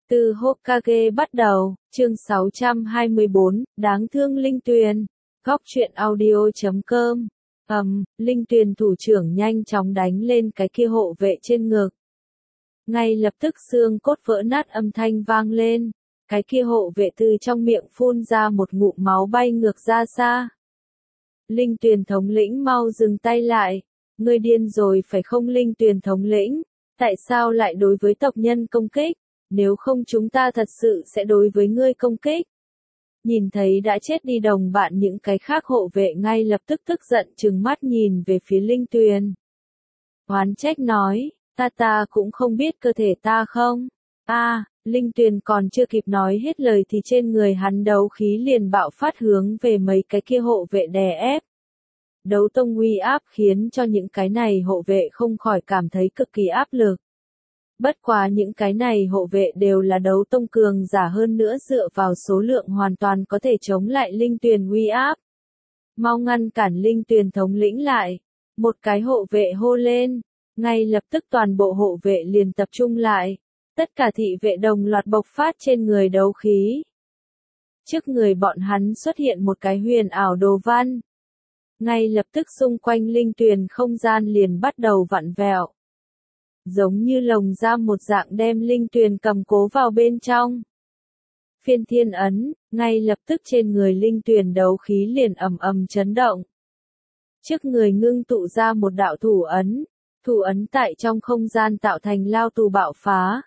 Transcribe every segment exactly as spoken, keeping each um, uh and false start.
Từ Hokage bắt đầu, chương sáu trăm hai mươi bốn, đáng thương Linh Tuyền. Góc truyện audio chấm com. Ầm, Linh Tuyền thủ trưởng nhanh chóng đánh lên cái kia hộ vệ trên ngực. Ngay lập tức xương cốt vỡ nát âm thanh vang lên. Cái kia hộ vệ từ trong miệng phun ra một ngụm máu bay ngược ra xa. Linh Tuyền thống lĩnh mau dừng tay lại. Ngươi điên rồi phải không Linh Tuyền thống lĩnh? Tại sao lại đối với tộc nhân công kích? Nếu không chúng ta thật sự sẽ đối với ngươi công kích. Nhìn thấy đã chết đi đồng bạn những cái khác hộ vệ ngay lập tức tức giận trừng mắt nhìn về phía Linh Tuyền. Oán trách nói, ta ta cũng không biết cơ thể ta không. a à, Linh Tuyền còn chưa kịp nói hết lời thì trên người hắn đấu khí liền bạo phát hướng về mấy cái kia hộ vệ đè ép. Đấu tông uy áp khiến cho những cái này hộ vệ không khỏi cảm thấy cực kỳ áp lực. Bất quá những cái này hộ vệ đều là đấu tông cường giả hơn nữa dựa vào số lượng hoàn toàn có thể chống lại Linh Tuyền uy áp. Mau ngăn cản Linh Tuyền thống lĩnh lại. Một cái hộ vệ hô lên. Ngay lập tức toàn bộ hộ vệ liền tập trung lại. Tất cả thị vệ đồng loạt bộc phát trên người đấu khí. Trước người bọn hắn xuất hiện một cái huyền ảo đồ văn. Ngay lập tức xung quanh Linh Tuyền không gian liền bắt đầu vặn vẹo. Giống như lồng giam một dạng đem Linh Tuyền cầm cố vào bên trong. Phiên thiên ấn, ngay lập tức trên người Linh Tuyền đấu khí liền ầm ầm chấn động. Trước người ngưng tụ ra một đạo thủ ấn, thủ ấn tại trong không gian tạo thành lao tù bạo phá.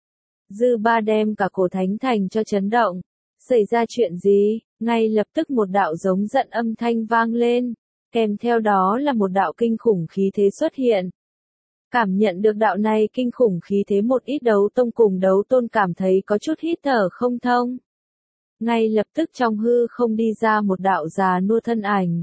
Dư ba đem cả cổ thánh thành cho chấn động. Xảy ra chuyện gì? Ngay lập tức một đạo giống giận âm thanh vang lên, kèm theo đó là một đạo kinh khủng khí thế xuất hiện. Cảm nhận được đạo này kinh khủng khí thế một ít đấu tông cùng đấu tôn cảm thấy có chút hít thở không thông. Ngay lập tức trong hư không đi ra một đạo già nua thân ảnh.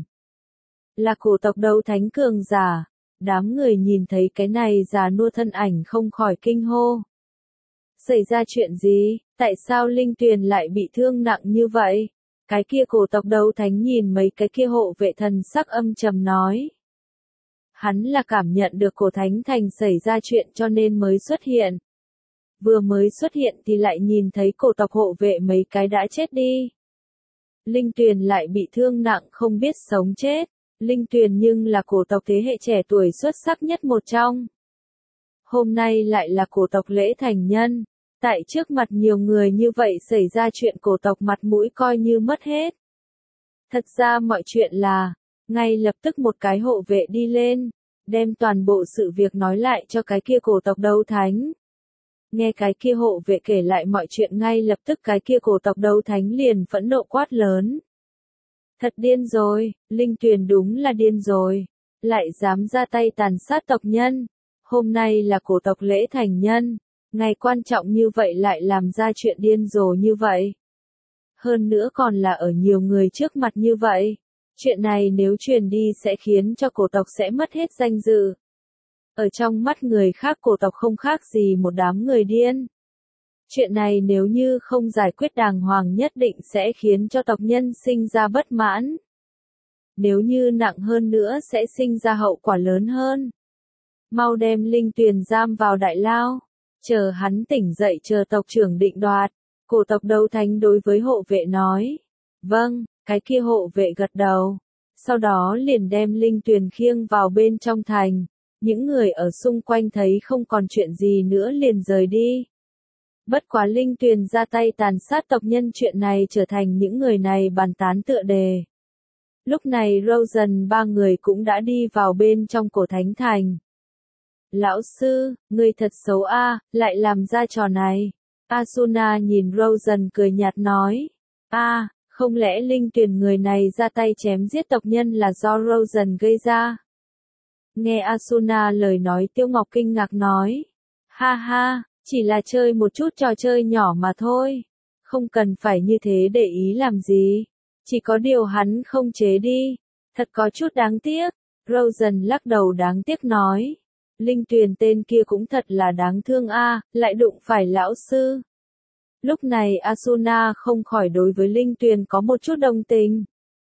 Là cổ tộc đấu thánh cường giả. Đám người nhìn thấy cái này già nua thân ảnh không khỏi kinh hô. Xảy ra chuyện gì? Tại sao Linh Tuyền lại bị thương nặng như vậy? Cái kia cổ tộc đấu thánh nhìn mấy cái kia hộ vệ thần sắc âm trầm nói. Hắn là cảm nhận được cổ thánh thành xảy ra chuyện cho nên mới xuất hiện. Vừa mới xuất hiện thì lại nhìn thấy cổ tộc hộ vệ mấy cái đã chết đi. Linh Tuyền lại bị thương nặng không biết sống chết. Linh Tuyền nhưng là cổ tộc thế hệ trẻ tuổi xuất sắc nhất một trong. Hôm nay lại là cổ tộc lễ thành nhân. Tại trước mặt nhiều người như vậy xảy ra chuyện cổ tộc mặt mũi coi như mất hết. Thật ra mọi chuyện là, ngay lập tức một cái hộ vệ đi lên, đem toàn bộ sự việc nói lại cho cái kia cổ tộc đấu thánh. Nghe cái kia hộ vệ kể lại mọi chuyện ngay lập tức cái kia cổ tộc đấu thánh liền phẫn nộ quát lớn. Thật điên rồi, Linh Tuyền đúng là điên rồi, lại dám ra tay tàn sát tộc nhân. Hôm nay là cổ tộc lễ thành nhân, ngày quan trọng như vậy lại làm ra chuyện điên rồ như vậy. Hơn nữa còn là ở nhiều người trước mặt như vậy. Chuyện này nếu truyền đi sẽ khiến cho cổ tộc sẽ mất hết danh dự. Ở trong mắt người khác cổ tộc không khác gì một đám người điên. Chuyện này nếu như không giải quyết đàng hoàng nhất định sẽ khiến cho tộc nhân sinh ra bất mãn. Nếu như nặng hơn nữa sẽ sinh ra hậu quả lớn hơn. Mau đem Linh Tuyền giam vào đại lao. Chờ hắn tỉnh dậy chờ tộc trưởng định đoạt. Cổ tộc đấu thánh đối với hộ vệ nói. Vâng, cái kia hộ vệ gật đầu. Sau đó liền đem Linh Tuyền khiêng vào bên trong thành. Những người ở xung quanh thấy không còn chuyện gì nữa liền rời đi. Bất quá Linh Tuyền ra tay tàn sát tộc nhân chuyện này trở thành những người này bàn tán tựa đề. Lúc này Rosen ba người cũng đã đi vào bên trong cổ thánh thành. Lão sư, ngươi thật xấu a, lại làm ra trò này. Asuna nhìn Rosen cười nhạt nói. A, không lẽ Linh Tuyền người này ra tay chém giết tộc nhân là do Rosen gây ra? Nghe Asuna lời nói Tiêu Ngọc kinh ngạc nói. Ha ha, chỉ là chơi một chút trò chơi nhỏ mà thôi. Không cần phải như thế để ý làm gì. Chỉ có điều hắn không chế đi. Thật có chút đáng tiếc. Rosen lắc đầu đáng tiếc nói. Linh Tuyền tên kia cũng thật là đáng thương a, lại đụng phải lão sư. Lúc này Asuna không khỏi đối với Linh Tuyền có một chút đồng tình.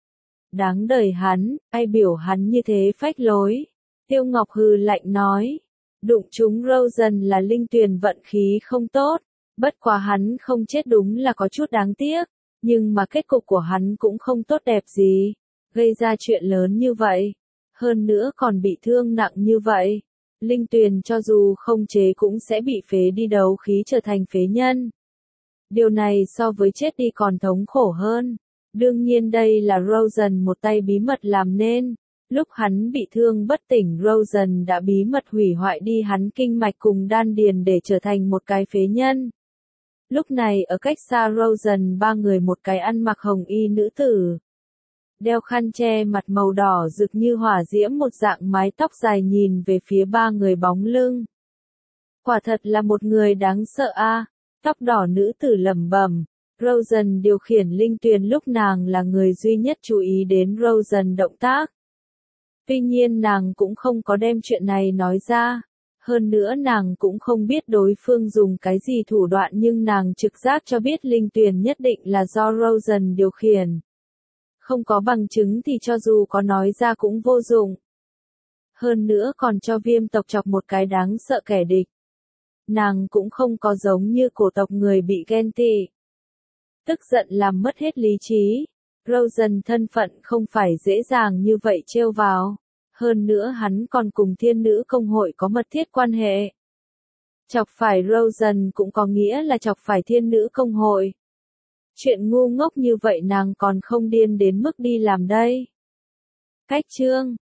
Đáng đời hắn, ai biểu hắn như thế phách lối. Tiêu Ngọc hừ lạnh nói. Đụng chúng Rosen là Linh Tuyền vận khí không tốt. Bất quá hắn không chết đúng là có chút đáng tiếc, nhưng mà kết cục của hắn cũng không tốt đẹp gì, gây ra chuyện lớn như vậy, hơn nữa còn bị thương nặng như vậy. Linh Tuyền cho dù không chế cũng sẽ bị phế đi đấu khí trở thành phế nhân. Điều này so với chết đi còn thống khổ hơn. Đương nhiên đây là Rosen một tay bí mật làm nên. Lúc hắn bị thương bất tỉnh, Rosen đã bí mật hủy hoại đi hắn kinh mạch cùng đan điền để trở thành một cái phế nhân. Lúc này ở cách xa Rosen ba người, một cái ăn mặc hồng y nữ tử, đeo khăn che mặt màu đỏ rực như hỏa diễm, một dạng mái tóc dài nhìn về phía ba người bóng lưng. Quả thật là một người đáng sợ a. À. Tóc đỏ nữ tử lẩm bẩm. Rosen điều khiển Linh Tuyền lúc nàng là người duy nhất chú ý đến Rosen động tác. Tuy nhiên nàng cũng không có đem chuyện này nói ra. Hơn nữa nàng cũng không biết đối phương dùng cái gì thủ đoạn, nhưng nàng trực giác cho biết Linh Tuyền nhất định là do Rosen điều khiển. Không có bằng chứng thì cho dù có nói ra cũng vô dụng. Hơn nữa còn cho Viêm tộc chọc một cái đáng sợ kẻ địch. Nàng cũng không có giống như cổ tộc người bị ghen tị, tức giận làm mất hết lý trí. Rosen thân phận không phải dễ dàng như vậy trêu vào. Hơn nữa hắn còn cùng thiên nữ công hội có mật thiết quan hệ. Chọc phải Rosen cũng có nghĩa là chọc phải thiên nữ công hội. Chuyện ngu ngốc như vậy nàng còn không điên đến mức đi làm đây. Cách chương